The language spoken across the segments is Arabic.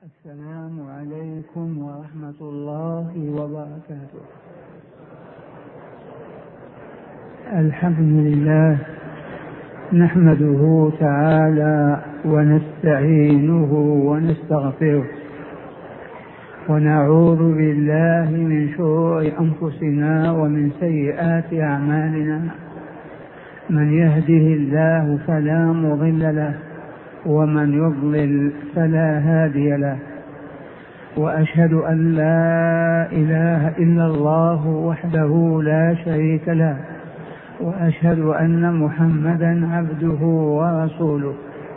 السلام عليكم ورحمة الله وبركاته. الحمد لله نحمده تعالى ونستعينه ونستغفره ونعوذ بالله من شرور أنفسنا ومن سيئات أعمالنا. من يهده الله فلا مضل له ومن يضلل فلا هادي له، وأشهد أن لا إله إلا الله وحده لا شريك له، وأشهد أن محمدا عبده ورسوله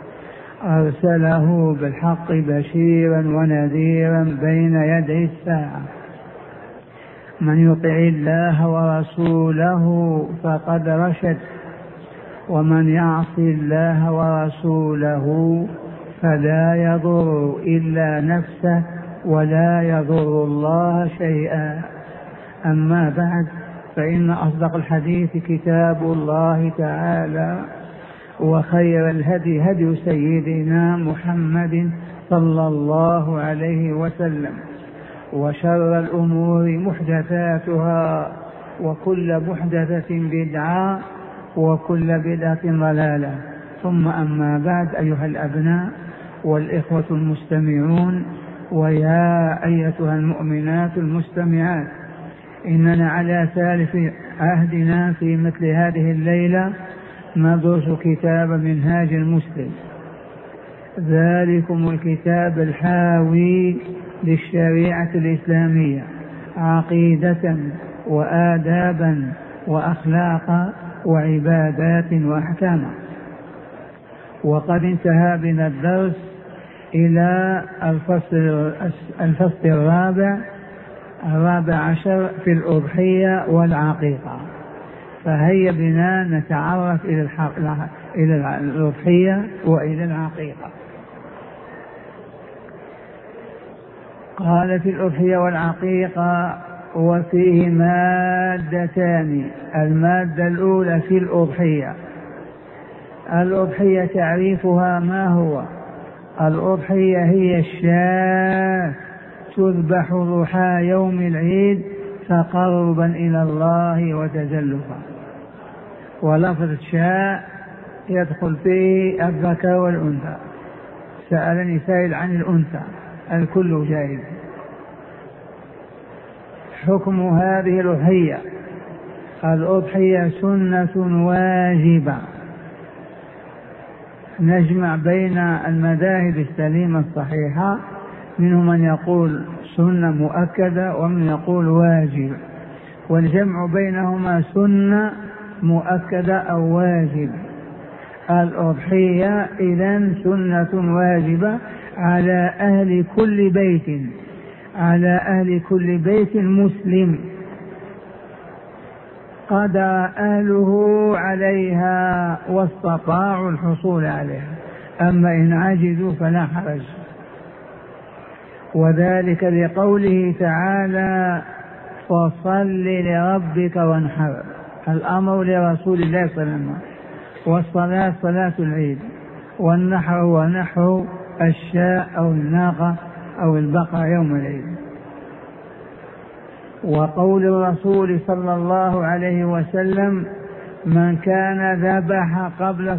أرسله بالحق بشيرا ونذيرا بين يدي الساعة. من يطع الله ورسوله فقد رشد، ومن يعص الله ورسوله فلا يضر إلا نفسه ولا يضر الله شيئا. أما بعد، فإن أصدق الحديث كتاب الله تعالى، وخير الهدي هدي سيدنا محمد صلى الله عليه وسلم، وشر الأمور محدثاتها، وكل محدثة بدعة، وكل بدعة ضلالة. ثم أما بعد، أيها الأبناء والإخوة المستمعون، ويا أيتها المؤمنات المستمعات، إننا على ثالث عهدنا في مثل هذه الليلة ندرس كتاب منهاج المسلم، ذلكم الكتاب الحاوي للشريعة الإسلامية عقيدة وآدابا وأخلاقا وعبادات وأحكاما. وقد انتهى بنا الدرس إلى الفصل الرابع عشر في الأضحية والعقيقة. فهيا بنا نتعرف إلى الأضحية وإلى العقيقة. قال في الأضحية والعقيقة وفيه مادتان. المادة الأولى في الأضحية تعريفها ما هو؟ الأضحية هي الشاة تذبح ضحى يوم العيد تقربا إلى الله وتزلفا. ولفظ شاة يدخل فيه الذكر والأنثى. سألني سائل عن الأنثى، الكل جائز. حكم هذه الأضحية سنة واجبة. نجمع بين المذاهب السليمة الصحيحة، منهم من يقول سنة مؤكدة ومن يقول واجب، والجمع بينهما سنة مؤكدة أو واجب. الأضحية إذن سنة واجبة على أهل كل بيت مسلم قدر أهله عليها واستطاعوا الحصول عليها. أما إن عجزوا فلا حرج. وذلك لقوله تعالى فصل لربك وانحر. الأمر لرسول الله صلى الله عليه وسلم، والصلاة صلاة العيد، والنحر هو نحر الشاة أو الناقة أو البقرة يوم العيد. وقول الرسول صلى الله عليه وسلم من كان ذبح قبل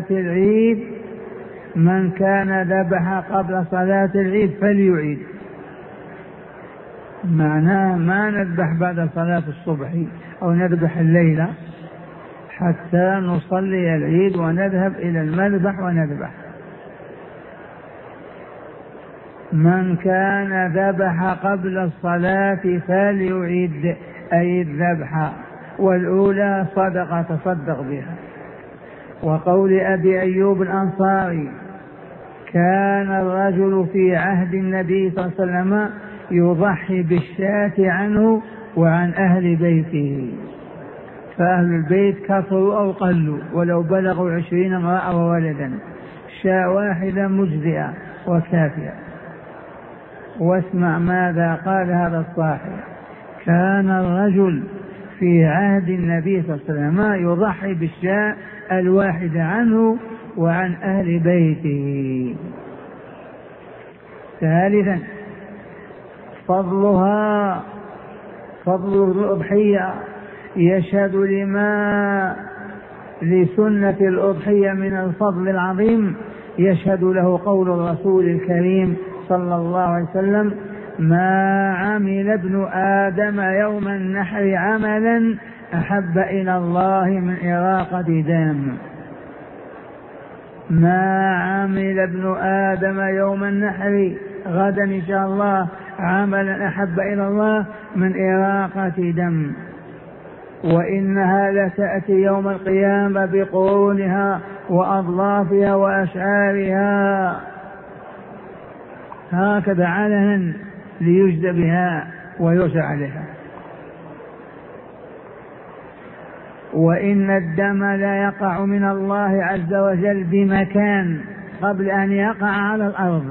صلاة العيد فليعيد. معناه ما نذبح بعد صلاة الصبح أو نذبح الليلة حتى نصلي العيد ونذهب إلى المذبح ونذبح. من كان ذبح قبل الصلاة فليعيد، أي الذبح، والأولى صدقة تصدق بها. وقول أبي أيوب الأنصاري كان الرجل في عهد النبي صلى الله عليه وسلم يضحي بالشاة عنه وعن أهل بيته، فأهل البيت كثروا أو قلوا ولو بلغوا 20 امرأة وولدا، شاة واحدة مجزئة وكافية. واسمع ماذا قال هذا الصاحب: كان الرجل في عهد النبي صلى الله عليه وسلم يضحي بالشاة الواحدة عنه وعن أهل بيته. ثالثا فضلها، فضل الأضحية يشهد لسنة الأضحية من الفضل العظيم، يشهد له قول الرسول الكريم صلى الله عليه وسلم: ما عمل ابن آدم يوم النحر عملا أحب إلى الله من إراقة دم. ما عمل ابن آدم يوم النحر، غدا إن شاء الله، عملا أحب إلى الله من إراقة دم، وإنها لتأتي يوم القيامة بقرونها وأضلافها وأشعارها هكذا علنا ليجزى بها ويرجع عليها. وإن الدم لا يقع من الله عز وجل بمكان قبل أن يقع على الأرض.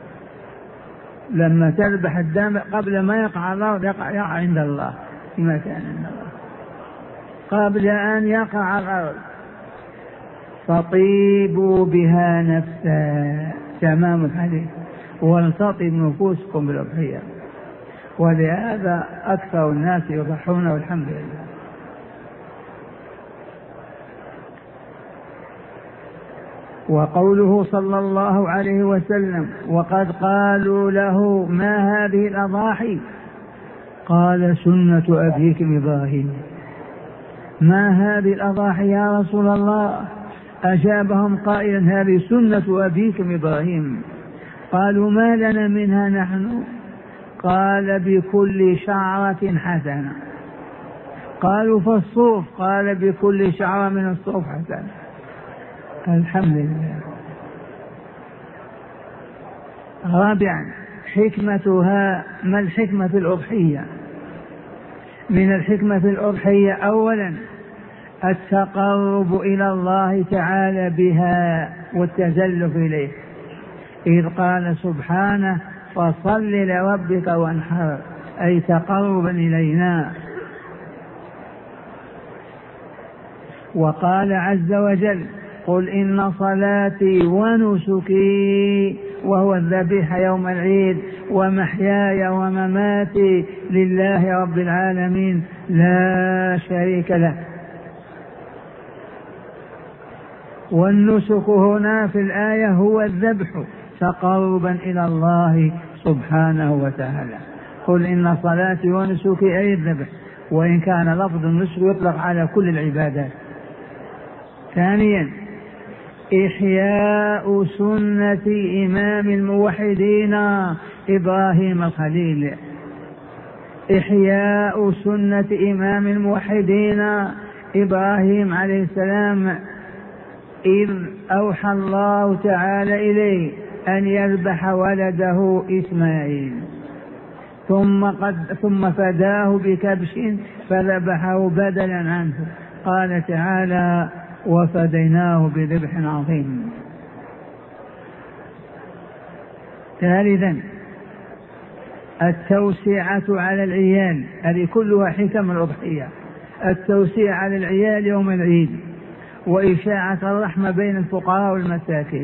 لما تذبح الدم قبل ما يقع على الأرض يقع عند الله في مكان عند الله قبل أن يقع على الأرض. فطيبوا بها نفسا، تمام الحديث، ولتطب نفوسكم بالأضحية. ولهذا أكثر الناس يضحون والحمد لله. وقوله صلى الله عليه وسلم: وقد قالوا له ما هذه الأضاحي؟ قال: سنة أبيكم إبراهيم. ما هذه الأضاحي يا رسول الله؟ أجابهم قائلا: هذه سنة أبيكم إبراهيم. قالوا: ما لنا منها نحن؟ قال: بكل شعرة حسنة. قالوا: فالصوف؟ قال: بكل شعرة من الصوف حسنة. الحمد لله. رابعا حكمتها. ما الحكمة في الأضحية؟ من الحكمة في الأضحية أولا التقرب إلى الله تعالى بها والتزلف إليه، إذ قال سبحانه: فصل لربك وانحر، أي تقربا إلينا. وقال عز وجل: قل إن صلاتي ونسكي، وهو الذبيح يوم العيد، ومحياي ومماتي لله رب العالمين لا شريك له. والنسك هنا في الآية هو الذبح تقربا إلى الله سبحانه وتعالى. قل إن صلاتي ونسكي أي الذبح، وإن كان لفظ النسك يطلق على كل العبادات. ثانيا إحياء سنة إمام الموحدين إبراهيم الخليل. إحياء سنة إمام الموحدين إبراهيم عليه السلام، إذ أوحى الله تعالى إليه أن يذبح ولده إسماعيل، ثم فداه بكبش فذبحه بدلا عنه. قال تعالى: وفديناه بذبح عظيم. ثالثا التوسعة على العيال، هذه كلها حكم الأضحية. التوسيع على العيال يوم العيد، وإشاعة الرحمة بين الفقراء والمساكين.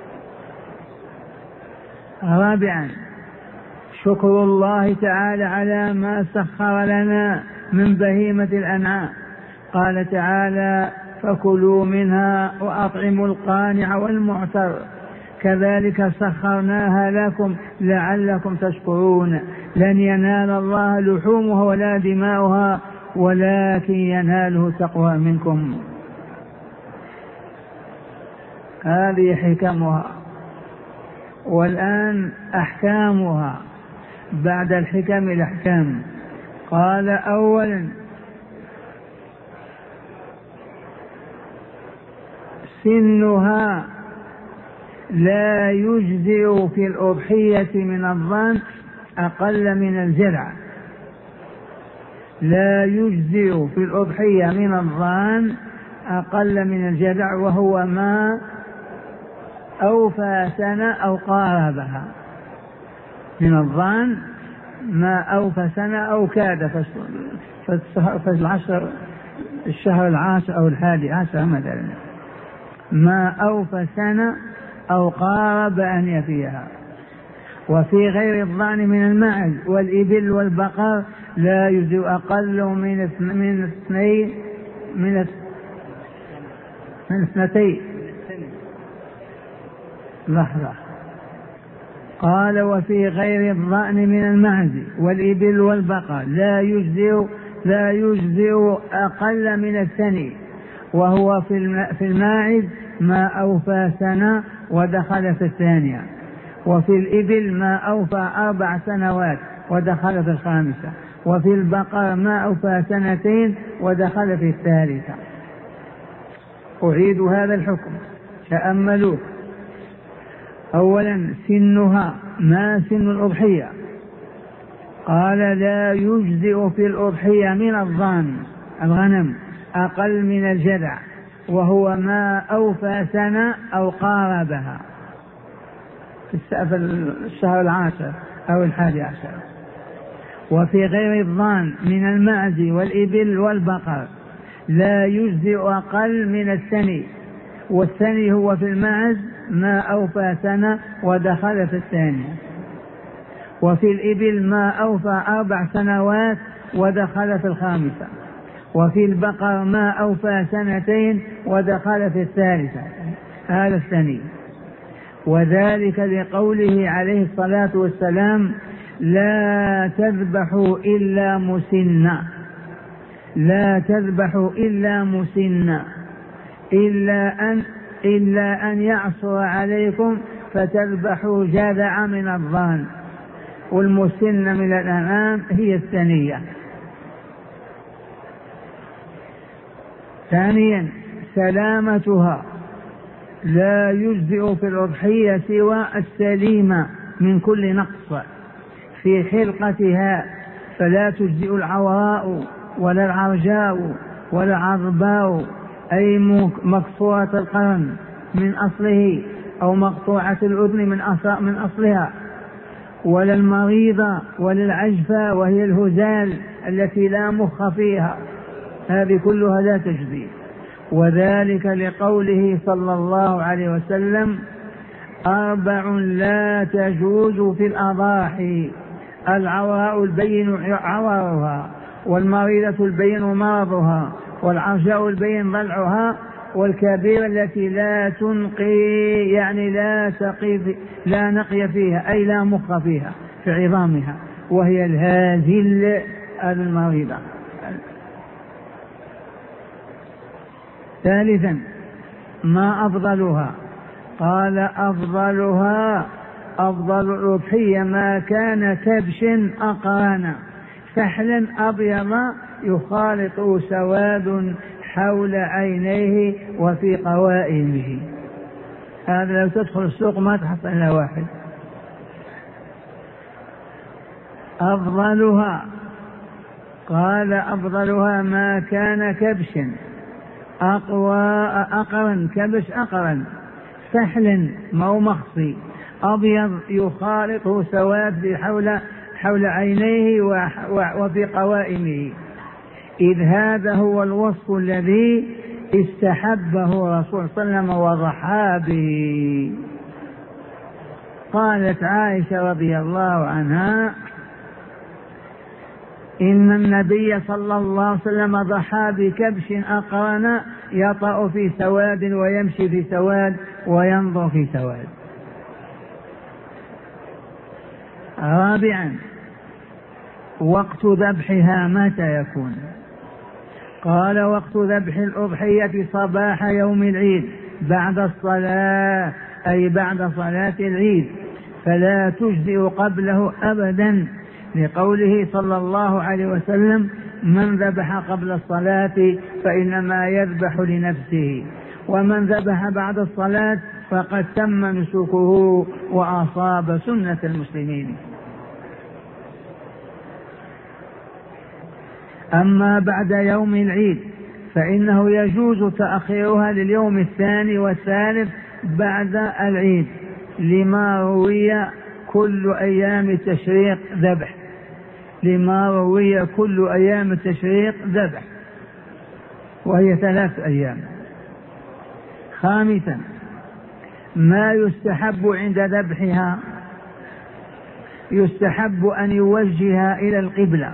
رابعا شكر الله تعالى على ما سخر لنا من بهيمة الأنعام. قال تعالى: فكلوا منها وأطعموا القانع والمعتر كذلك سخرناها لكم لعلكم تشكرون. لن ينال الله لحومها ولا دماؤها ولكن يناله تقوى منكم. هذه حكمها. والآن أحكامها بعد الحكم الأحكام. قال: أولا سنها لا يجزئ في الأضحية من الظان أقل من الجذع. لا يجزئ في الأضحية من الظان أقل من الجذع، وهو ما أوفى سنة أو قاربها. من الظان ما أوفى سنة أو كاد الشهر العاشر أو 11 مثلا، ما أوفى سنة أو قارب أن يفيها. وفي غير الضأن من المعز والإبل والبقر لا يجزئ أقل من اثنتين. لحظة. قال وفي غير الضأن من المعز والإبل والبقر لا يجزئ أقل من الثني، وهو في الماعز ما أوفى سنة ودخل في الثانية، وفي الإبل ما أوفى 4 سنوات ودخل في الخامسة، وفي البقر ما أوفى 2 ودخل في الثالثة. أعيد هذا الحكم، تأملوه. أولا سنها، ما سن الأضحية؟ قال لا يجزئ في الأضحية من الضان الغنم أقل من الجذع، وهو ما أوفى سنة أو قاربها في الشهر 10 أو 11. وفي غير الضان من المعز والإبل والبقر لا يجزئ أقل من الثني، والثني هو في المعز ما أوفى سنة ودخل في الثانية، وفي الإبل ما أوفى 4 سنوات ودخل في الخامسة، وفي البقر ما أوفى 2 ودخل في الثالثة. هذا الثني. وذلك لقوله عليه الصلاة والسلام لا تذبحوا إلا مسنة، لا تذبحوا إلا مسنة، إلا أن يعصر عليكم فتذبحوا جذع من الضان، والمسنة من الأنعام هي الثنية. ثانيا سلامتها، لا يجزئ في الأضحية سوى السليمة من كل نقص في خلقتها، فلا تجزئ العوراء ولا العرجاء ولا العرباء، أي مكسورة القرن من أصله أو مقطوعة الأذن من أصلها، ولا المريضة ولا العجفة وهي الهزال التي لا مخ فيها، هذه كلها لا تجزي. وذلك لقوله صلى الله عليه وسلم 4 لا تجوز في الأضاحي: العوراء البين عورها، والمريضة البين مرضها، والعرجاء البين ضلعها، والكبيرة التي لا تنقي يعني لا نقي فيها أي لا مخ فيها في عظامها، وهي الهازل المريضة. ثالثا ما أفضلها؟ قال أفضل الأضحية ما كان كبش أقرن سحلا أبيض يخالط سواد حول عينيه وفي قوائمه. هذا لو تدخل السوق ما تحصل إلا واحد. أفضلها، قال أفضلها ما كان كبش أقرن، كبش أقرن سحل مو مخصي أبيض يخالطه سواد حول عينيه وفي قوائمه، إذ هذا هو الوصف الذي استحبه رسول صلى الله عليه وسلم وضحى به. قالت عائشة رضي الله عنها إن النبي صلى الله عليه وسلم ضحى بكبش أقرن يطأ في سواد ويمشي في سواد وينظر في سواد. رابعا وقت ذبحها متى يكون؟ قال وقت ذبح الأضحية صباح يوم العيد بعد الصلاة، أي بعد صلاة العيد، فلا تجزئ قبله أبدا، لقوله صلى الله عليه وسلم من ذبح قبل الصلاة فإنما يذبح لنفسه، ومن ذبح بعد الصلاة فقد تم نسكه وأصاب سنة المسلمين. أما بعد يوم العيد فإنه يجوز تأخيرها لليوم الثاني والثالث بعد العيد، لما روي كل أيام التشريق ذبح، لما روي كل أيام التشريق ذبح، وهي 3 أيام. خامسا ما يستحب عند ذبحها؟ يستحب أن يوجه إلى القبلة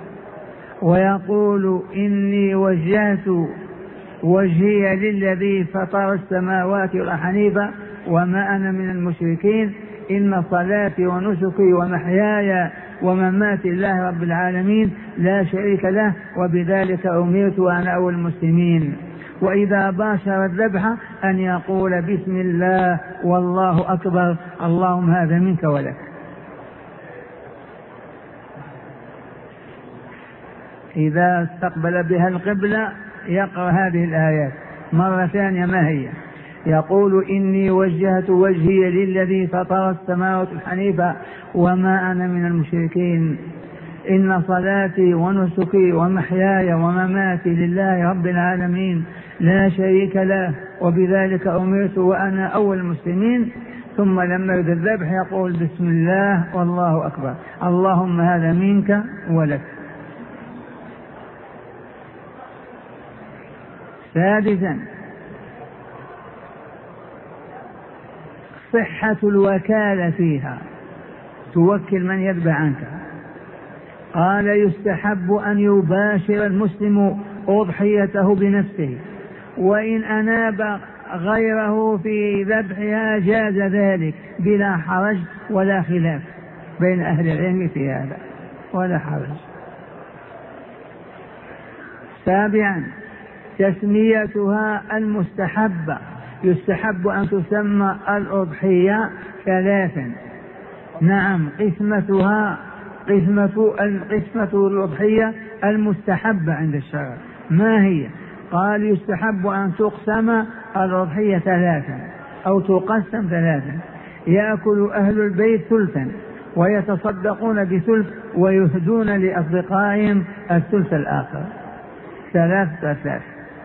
ويقول إني وجهت وجهي للذي فطر السماوات والأرض حنيفا وما أنا من المشركين إن صلاتي ونسكي ومحياي ومماتي لله رب العالمين لا شريك له وبذلك أمرت وأنا أول المسلمين. وإذا باشر الذبح أن يقول بسم الله والله أكبر اللهم هذا منك ولك. إذا استقبل بها القبلة يقرأ هذه الآيات مرة ثانية. ما هي؟ يقول إني وجهت وجهي للذي فطر السماوات الحنيفة وما أنا من المشركين إن صلاتي ونسكي ومحياي ومماتي لله رب العالمين لا شريك له وبذلك أمرت وأنا أول المسلمين. ثم لما يريد الذبح يقول بسم الله والله أكبر اللهم هذا منك ولك. سادسا صحة الوكالة فيها، توكل من يذبح عنك. قال يستحب أن يباشر المسلم أضحيته بنفسه وإن أناب غيره في ذبحها جاز ذلك بلا حرج ولا خلاف بين أهل العلم في هذا ولا حرج. سابعا تسميتها المستحبة، يستحب أن تسمى الأضحية ثلاثا. نعم قسمة الأضحية المستحبة عند الشرع. ما هي؟ قال يستحب أن تقسم الأضحية ثلاثا أو تقسم ثلاثا. يأكل أهل البيت ثلثا ويتصدقون بثلث ويهدون لأصدقائهم الثلث الآخر. ثلاث.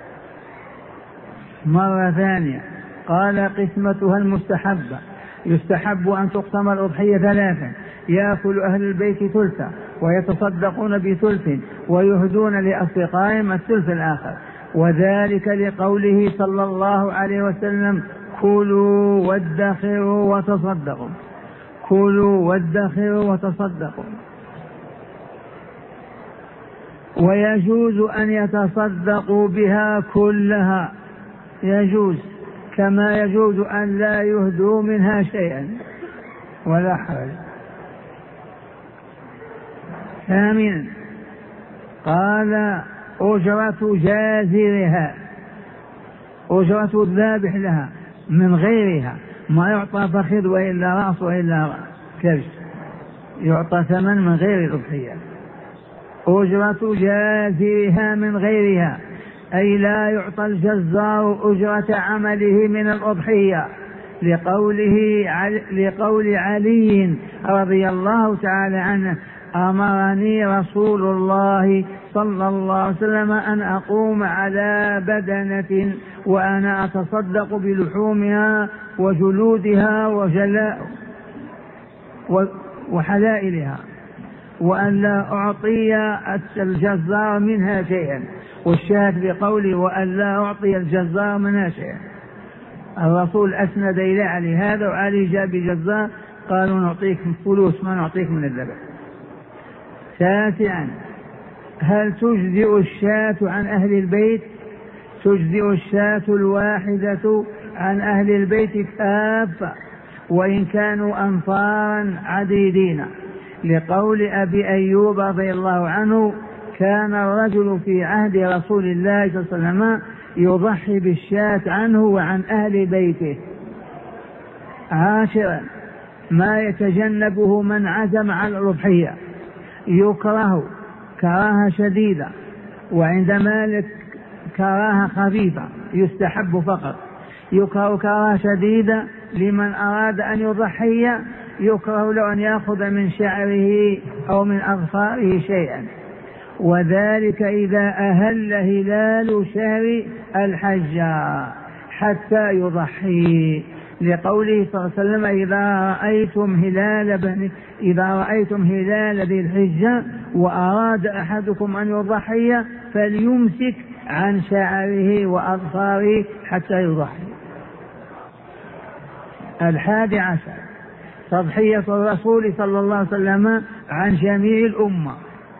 مرة ثانية قال قسمتها المستحبة يستحب أن تقسم الأضحية ثلاثا. يأكل أهل البيت ثلثا ويتصدقون بثلث ويهدون لأصدقائهم الثلث الآخر. وذلك لقوله صلى الله عليه وسلم كلوا وادخروا وتصدقوا. كلوا وادخروا وتصدقوا. ويجوز أن يتصدقوا بها كلها، يجوز كما يجوز أن لا يهدوا منها شيئا ولا حرج. ثامنا قال أجرة جازرها، أجرة الذابح لها من غيرها، ما يعطى فخذ وإلا رأس وإلا كرش، يعطى ثمن من غير الأضحية. أجرة جازرها من غيرها أي لا يعطى الجزار أجرة عمله من الأضحية، لقول علي رضي الله تعالى عنه أمرني رسول الله صلى الله عليه وسلم أن أقوم على بدنة وأنا أتصدق بلحومها وجلودها وحلائلها وأن لا أعطي الجزار منها شيئا. والشاهد بقوله وأن لا أعطي الجزار منها شيئا. الرسول أسند إلى علي هذا وعلي جاء بجزار قالوا نعطيك فلوس ما نعطيك من الذبح. تاسعا هل تجزئ الشاة عن أهل البيت؟ تجزئ الشاة الواحدة عن أهل البيت كافة وإن كانوا أنفارا عديدين، لقول أبي أيوب رضي الله عنه كان الرجل في عهد رسول الله صلى الله عليه وسلم يضحي بالشاة عنه وعن أهل بيته. عاشرا ما يتجنبه من عزم على الأضحية، يكره كراهة شديدة، وعند مالك كراهة خفيفة يستحب فقط. يكره كراهة شديدة لمن أراد أن يضحي، يكره له أن يأخذ من شعره أو من أظفاره شيئا، وذلك إذا أهل هلال شهر الحج حتى يضحي، لقوله صلى الله عليه وسلم إذا رأيتم هلال ذي الحجة وأراد أحدكم أن يضحي فليمسك عن شعره وأظفاره حتى يضحي. 11 تضحية الرسول صلى الله عليه وسلم عن جميع الأمة.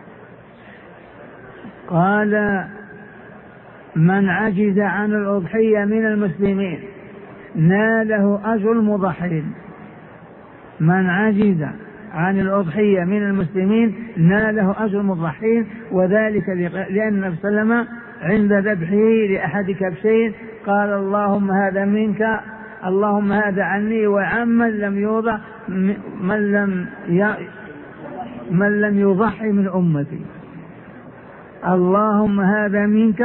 قال: من عجز عن الأضحية من المسلمين ناله أجر المضحين. من عجز عن الأضحية من المسلمين ناله أجر المضحين، وذلك لأن النبي صلى الله عليه وسلم عند ذبحه لأحد كبشين قال: اللهم هذا منك، اللهم هذا عني، وعمن لم يوضع من لم يضحي من أمتي. اللهم هذا منك،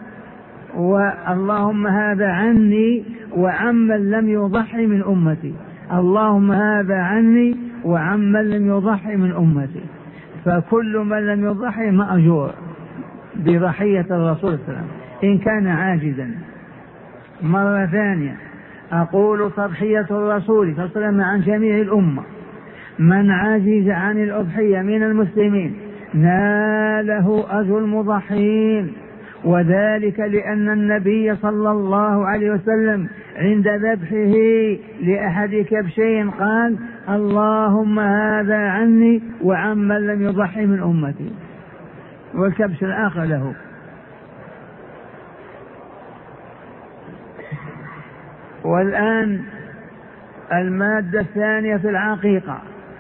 واللهم هذا عني، وعمن لم يضحي من أمتي. اللهم هذا عني وعمن لم يضحي من أمتي. فكل من لم يضحي مأجور بضحية الرسول صلى الله عليه وسلم إن كان عاجزا. مرة ثانية أقول: تضحية الرسول صلى الله عليه وسلم عن جميع الأمة. من عجز عن الأضحية من المسلمين ناله أجر المضحين، وذلك لأن النبي صلى الله عليه وسلم عند ذبحه لأحد كبشين قال: اللهم هذا عني وعمن لم يضحي من أمتي، والكبش الآخر له. والآن المادة الثانية في العقيقة.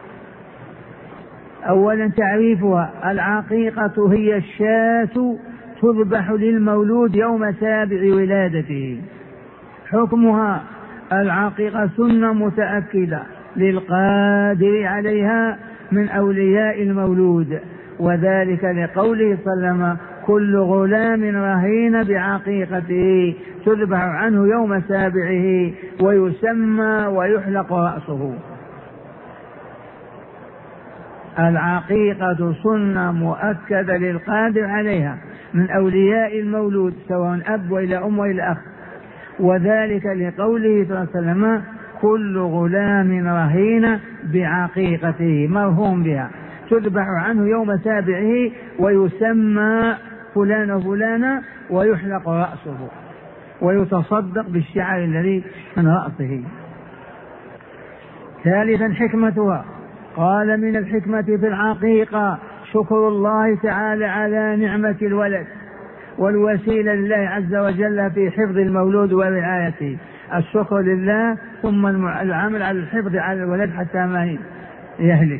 أولا تعريفها: العقيقة هي الشاة تذبح للمولود يوم سابع ولادته. حكمها: العقيقة سنة متأكدة للقادر عليها من أولياء المولود، وذلك لقوله صلى الله عليه وسلم: كل غلام رهين بعقيقته تذبح عنه يوم سابعه ويسمى ويحلق رأسه. العقيقة سنة مؤكدة للقادر عليها من أولياء المولود سواء أب وإلى أم وإلى أخ، وذلك لقوله صلى الله عليه وسلم: كل غلام رهين بعقيقته مرهون بها تذبح عنه يوم سابعه ويسمى فلان وفلانة ويحلق رأسه ويتصدق بالشعر الذي من رأسه. ثالثا حكمتها. قال: من الحكمة في العقيقة شكر الله تعالى على نعمة الولد، والوسيلة لله عز وجل في حفظ المولود ورعايته. الشكر لله ثم العمل على الحفظ على الولد حتى ما يهلك.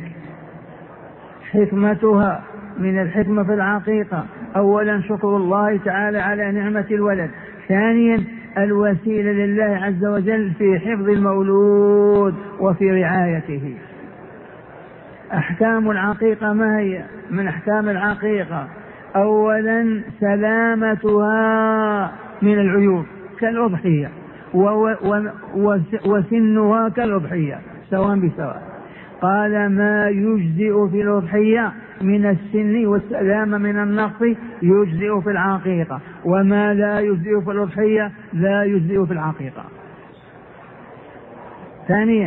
حكمتها: من الحكمة في العقيقة أولا شكر الله تعالى على نعمة الولد، ثانيا الوسيلة لله عز وجل في حفظ المولود وفي رعايته. أحكام العقيقة ما هي؟ من أحكام العقيقة: أولا سلامتها من العيوب كالأضحية، وسنها كالأضحية سواء بسواء. قال: ما يجزئ في الأضحية من السن والسلامة من النقص يجزئ في العقيقة، وما لا يجزئ في الأضحية لا يجزئ في العقيقة. ثانيا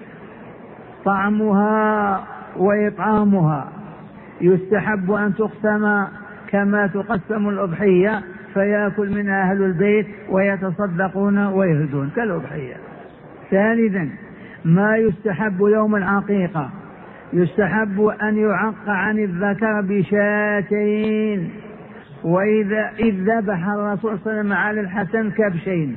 طعمها وإطعامها. يستحب أن تقسم كما تقسم الأضحية، فيأكل منها أهل البيت ويتصدقون ويهدون كالأضحية. ثالثا ما يستحب يوم العقيقة: يستحب أن يعق عن الذكر بشاتين، إذ ذبح الرسول صلى الله عليه وسلم على الحسن كبشين.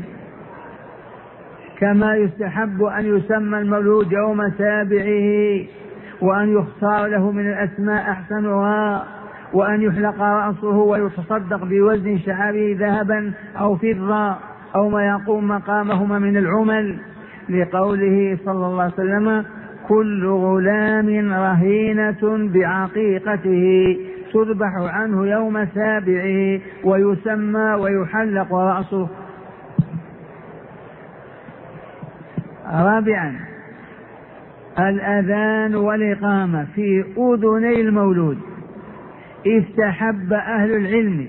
كما يستحب أن يسمى المولود يوم سابعه، وأن يختار له من الأسماء أحسنها، وأن يحلق رأسه ويتصدق بوزن شعره ذهبا أو فضة أو ما يقوم مقامهما من العمل، لقوله صلى الله عليه وسلم: كل غلام رهينة بعقيقته تذبح عنه يوم سابعه ويسمى ويحلق رأسه. رابعا الأذان والإقامة في أذني المولود. استحب أهل العلم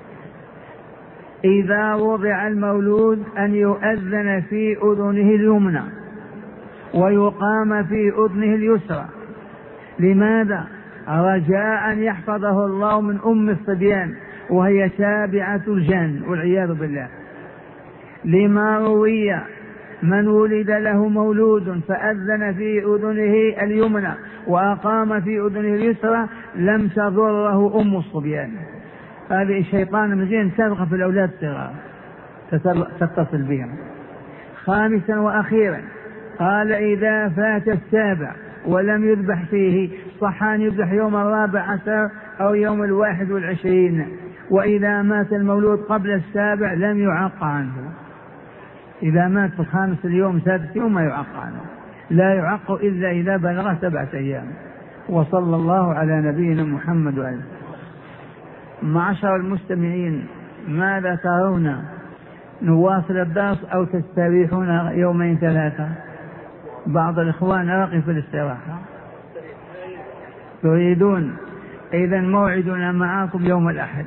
إذا وضع المولود أن يؤذن في أذنه اليمنى ويقام في أذنه اليسرى. لماذا؟ رجاء أن يحفظه الله من أم الصبيان وهي تابعة الجن والعياذ بالله. لما روي من ولد له مولود فأذن في أذنه اليمنى وأقام في أذنه اليسرى لم تضره أم الصبيان. هذه الشيطان مزين تبغى في الأولاد الصغار تتصل بهم. خامسا وأخيرا قال إذا فات السابع ولم يذبح فيه صح أن يذبح يوم 14 أو يوم 21. وإذا مات المولود قبل السابع لم يعق عنه. إذا مات في الخامس اليوم سادس يوم ما يعق عنه، لا يعق إلا إذا بلغ 7 أيام. وصلى الله على نبينا محمد وآله. معشر المستمعين، ماذا ترون؟ نواصل الدرس أو تستريحون 2 3؟ بعض الإخوان رغب في الاستراحة تريدون. إذا موعدنا معكم يوم الأحد،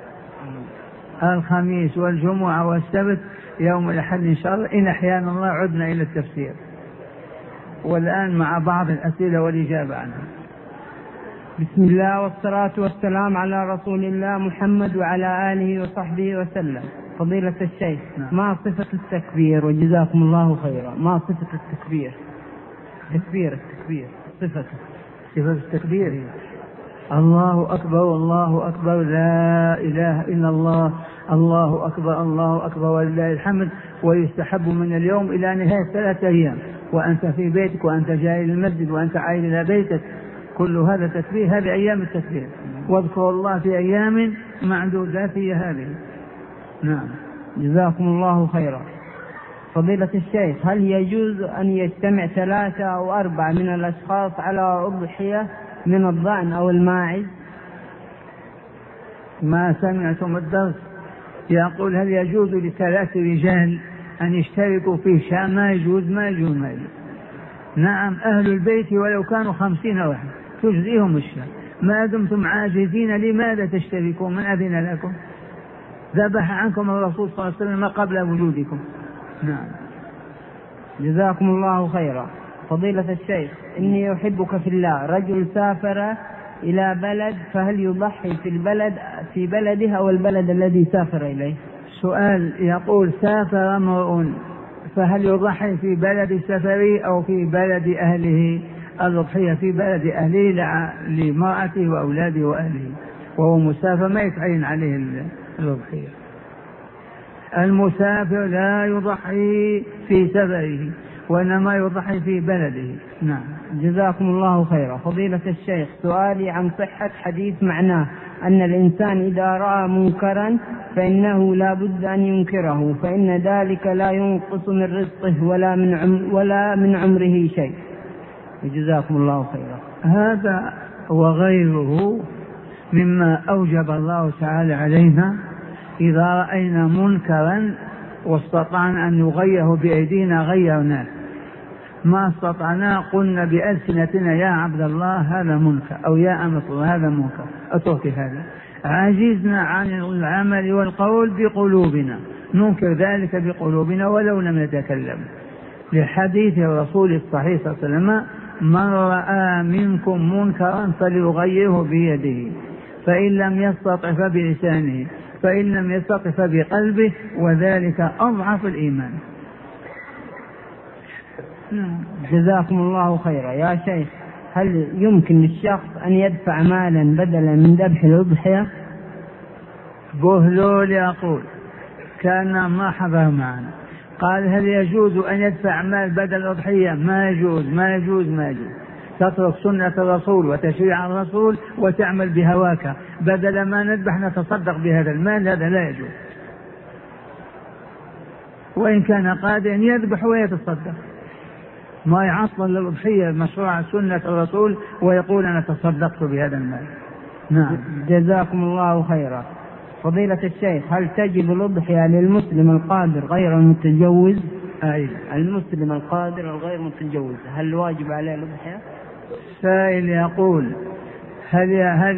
الخميس والجمعة والسبت. يوم الأحد إن شاء الله إن أحيانا الله عدنا إلى التفسير. والآن مع بعض الأسئلة والإجابة عنها. بسم الله والصلاة والسلام على رسول الله محمد وعلى آله وصحبه وسلم. فضيلة الشيخ، ما صفة التكبير؟ وجزاكم الله خيرا. ما صفة التكبير؟ التكبير صفة التكبير الله أكبر الله أكبر لا إله إلا الله الله أكبر الله أكبر ولله الحمد. ويستحب من اليوم إلى نهاية 3 أيام وأنت في بيتك وأنت جاي للمسجد وأنت عائد إلى بيتك، كل هذا تكبير. هذه أيام التكبير، واذكروا الله في أيام معدودات هي هذه. نعم، جزاكم الله خيرا. فضيلة الشيخ، هل يجوز أن يجتمع 3 أو 4 من الأشخاص على أضحية من الضأن أو الماعز؟ ما سمعتم الدرس يقول هل يجوز ل3 رجال أن يشتركوا في شاة؟ ما يجوز. نعم، أهل البيت ولو كانوا 50 واحد تجزيهم الشاة. ما دمتم عاجزين لماذا تشتركون؟ من أذن لكم؟ ذبح عنكم الرسول صلى الله عليه وسلم قبل وجودكم. نعم، جزاكم الله خيرا. فضيلة الشيخ، إني أحبك في الله. رجل سافر إلى بلد، فهل يضحي في بلده أو البلد الذي سافر إليه؟ سؤال يقول سافر امرؤ فهل يضحي في بلد سفره أو في بلد أهله؟ الأضحية في بلد أهله لمرأته وأولاده وأهله، وهو مسافر ما يتعين عليه الأضحية. المسافر لا يضحي في سفره وإنما يضحي في بلده. نعم، جزاكم الله خيرا. فضيلة الشيخ، سؤالي عن صحة حديث معناه أن الإنسان إذا رأى منكرا فإنه لا بد أن ينكره، فإن ذلك لا ينقص من رزقه ولا من عمره شيء. جزاكم الله خيرا. هذا وغيره مما أوجب الله تعالى علينا. إذا رأينا منكرا واستطعنا أن نغيره بأيدينا غيرناه، ما استطعنا قلنا بألسنتنا يا عبد الله هذا منكر، أو يا أمة الله هذا منكر، اترك هذا. عجزنا عن العمل والقول بقلوبنا، ننكر ذلك بقلوبنا ولو لم نتكلم، لحديث الرسول الصحيح صلى الله عليه وسلم: من رأى منكم منكرا فليغيره بيده، فإن لم يستطع فبلسانه، فإن لم يستطع فبقلبه، وذلك أضعف الإيمان. جزاكم الله خيرا. يا شيخ، هل يمكن للشخص أن يدفع مالا بدلا من ذبح الأضحية؟ بهلول يقول كان ما حضر معنا، قال هل يجوز أن يدفع مال بدل الأضحية؟ ما يجوز. تترك سنة الرسول وتشريع الرسول وتعمل بهواك، بدل ما نذبح نتصدق بهذا المال، هذا لا يجوز. وإن كان قادرا يذبح ويتصدق، ما يعطل الأضحية مشروع سنة الرسول ويقول أنا تصدقت بهذا المال. نعم، جزاكم الله خيرا. فضيلة الشيخ، هل تجب الأضحية للمسلم القادر غير المتجوز؟ المسلم القادر الغير متجوز هل واجب عليه الأضحية؟ سائل يقول هل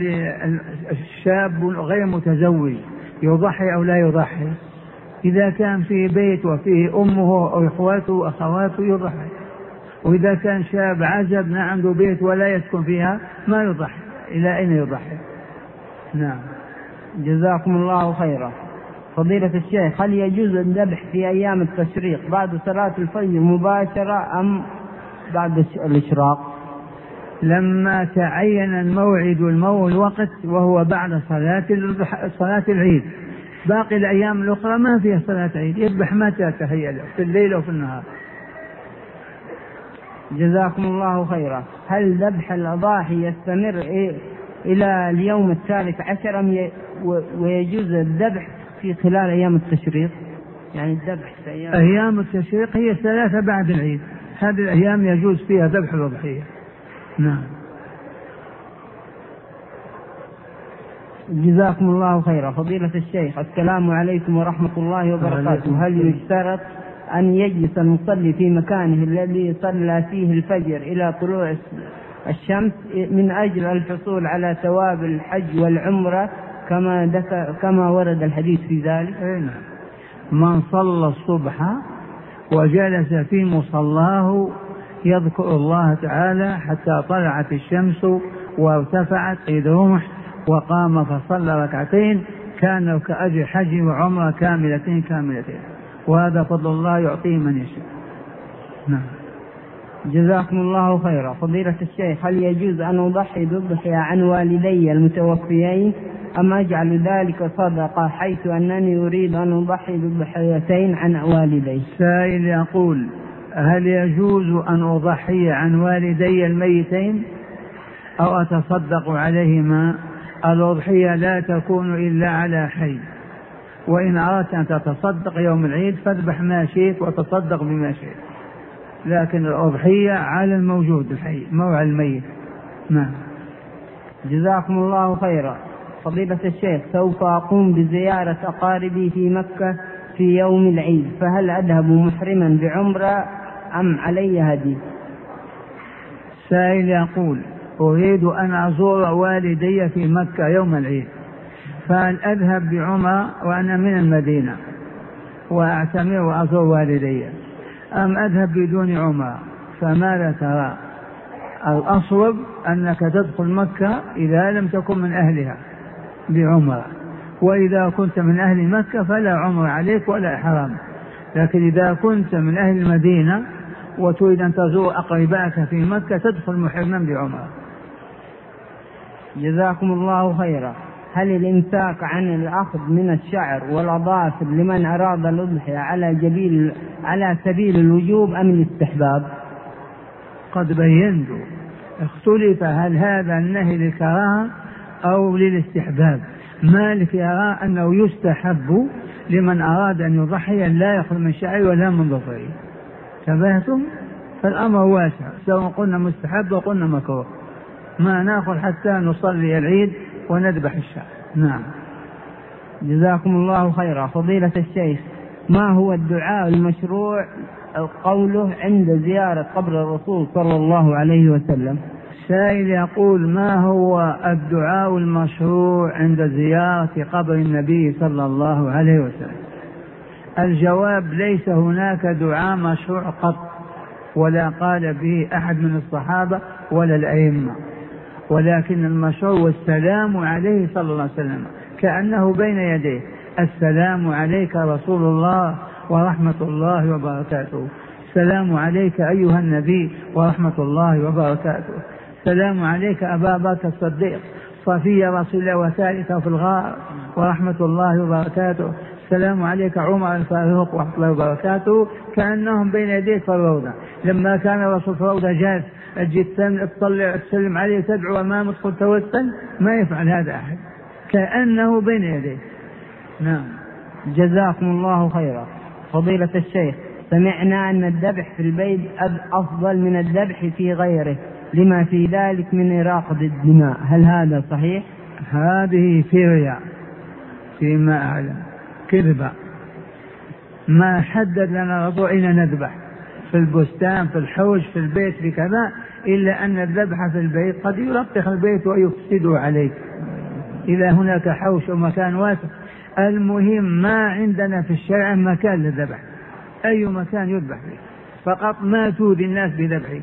الشاب غير متزوج يضحي أو لا يضحي؟ إذا كان في بيت وفيه أمه أو إخواته وأخواته يضحي، وإذا كان شاب عزب ما عنده بيت ولا يسكن فيها ما يضحي. إلى أين يضحي؟ نعم، جزاكم الله خيرا. فضيلة الشيخ، هل يجوز الذبح في أيام التشريق بعد صلاة الفجر مباشرة أم بعد الإشراق؟ لما تعين موعد الوقت وهو بعد صلاة العيد. باقي الأيام الأخرى ما فيها صلاة عيد، يذبح متى تهيأ له، في الليل أو في النهار. جزاكم الله خيرا. هل ذبح الأضاحي يستمر إلى اليوم 13 ويجوز الذبح في خلال أيام التشريق؟ يعني الذبح في أيام التشريق هي 3 بعد العيد، هذه الأيام يجوز فيها ذبح الأضحية. نعم. جزاكم الله خيرا. فضيلة الشيخ، السلام عليكم ورحمة الله وبركاته. هل يشترط أن يجلس المصلي في مكانه الذي صلى فيه الفجر إلى طلوع الشمس من أجل الحصول على ثواب الحج والعمرة كما ورد الحديث في ذلك؟ من صلى الصبح وجلس في مصلاه يذكر الله تعالى حتى طلعت الشمس وارتفعت قيد رمح وقام فصلى ركعتين كان كأجر حج وعمرة كاملتين، وهذا فضل الله يعطيه من يشاء. نعم. جزاكم الله خيرا. فضيلة الشيخ، هل يجوز أن أضحي بالضحية عن والدي المتوفيين أم أجعل ذلك صدقة، حيث أنني أريد أن أضحي بالضحيتين عن والدي؟ سائل يقول: هل يجوز أن أضحي عن والدي الميتين أو أتصدق عليهما؟ الأضحية لا تكون إلا على حي، وإن أردت أن تتصدق يوم العيد فاذبح ما شئت وتصدق بما شئت، لكن الأضحية على الموجود الحي موعى الميت. نعم. جزاكم الله خيرا. فضيلة الشيخ، سوف أقوم بزيارة أقاربي في مكة في يوم العيد، فهل أذهب محرما بعمرة أم علي هدي؟ سائل يقول: أريد أن أزور والدي في مكة يوم العيد، فهل أذهب بعمرة وأنا من المدينة وأعتمر وأزور والدي أم أذهب بدون عمرة؟ فماذا ترى؟ الأصوب أنك تدخل مكة إذا لم تكن من أهلها بعمرة، وإذا كنت من أهل مكة فلا عمرة عليك ولا إحرام، لكن إذا كنت من أهل المدينة وتريد أن تزور أقربائك في مكة تدخل محرما بعمرة. جزاكم الله خيرا. هل الإمساك عن الأخذ من الشعر والأظافر لمن أراد الأضحية على سبيل الوجوب أم الاستحباب؟ قد بينت، اختلف هل هذا النهي للكراهة أو للاستحباب. مالك يرى أنه يستحب لمن أراد أن يضحي لا يأخذ من شعر ولا من ظفره. تبهتم؟ فالأمر واسع، سواء قلنا مستحب وقلنا مكروه، ما نأخذ حتى نصلي العيد وندبح الشعر. نعم. جزاكم الله خيرا. فضيلة الشيخ، ما هو الدعاء المشروع قوله عند زيارة قبر الرسول صلى الله عليه وسلم؟ سائل يقول: ما هو الدعاء المشروع عند زيارة قبر النبي صلى الله عليه وسلم؟ الجواب: ليس هناك دعاء مشروع قط، ولا قال به أحد من الصحابة ولا الأئمة، ولكن المشروع والسلام عليه صلى الله عليه وسلم، كأنه بين يديه: السلام عليك رسول الله ورحمة الله وبركاته، السلام عليك أيها النبي ورحمة الله وبركاته، السلام عليك أبا بكر الصديق صفي رسول الله وثالثه في الغار ورحمة الله وبركاته، السلام عليك عمر الفاروق ورحمة الله وبركاته، كأنهم بين يديك في الروضة. لما كان الرسول في الروضة جالس أجي تطلع تسلم عليه تدعو أمامك قل توسل، ما يفعل هذا أحد، كأنه بين يديك. نعم. جزاكم الله خيرا. فضيلة الشيخ، سمعنا أن الذبح في البيت أفضل من الذبح في غيره لما في ذلك من إراقة الدماء، هل هذا صحيح؟ هذه فرية فيما أعلم، كذبة. ما حدد لنا رضو أين نذبح، في البستان في الحوش في البيت في كذا، إلا أن الذبح في البيت قد يلطخ البيت ويفسده عليك إذا هناك حوش ومكان واسع. المهم ما عندنا في الشرع مكان للذبح، أي مكان يذبح فيه، فقط ما تؤذي الناس بذبحك.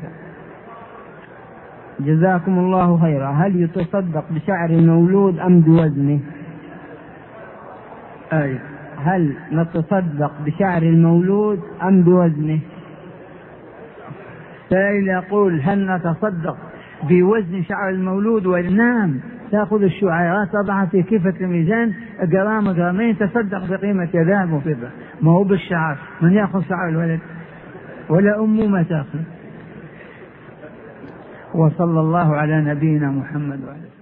جزاكم الله خيرا. هل يتصدق بشعر المولود أم بوزنه؟ هل نتصدق بشعر المولود أم بوزنه؟ سائل يقول هل نتصدق بوزن شعر المولود؟ نعم، تأخذ الشعيرات تضعها في كفة الميزان جرام جرامين، تصدق بقيمة ذهب وفضة، ما هو بالشعر. من يأخذ شعر الولد؟ ولا أمه ما تأخذ. وصلى الله على نبينا محمد وعلى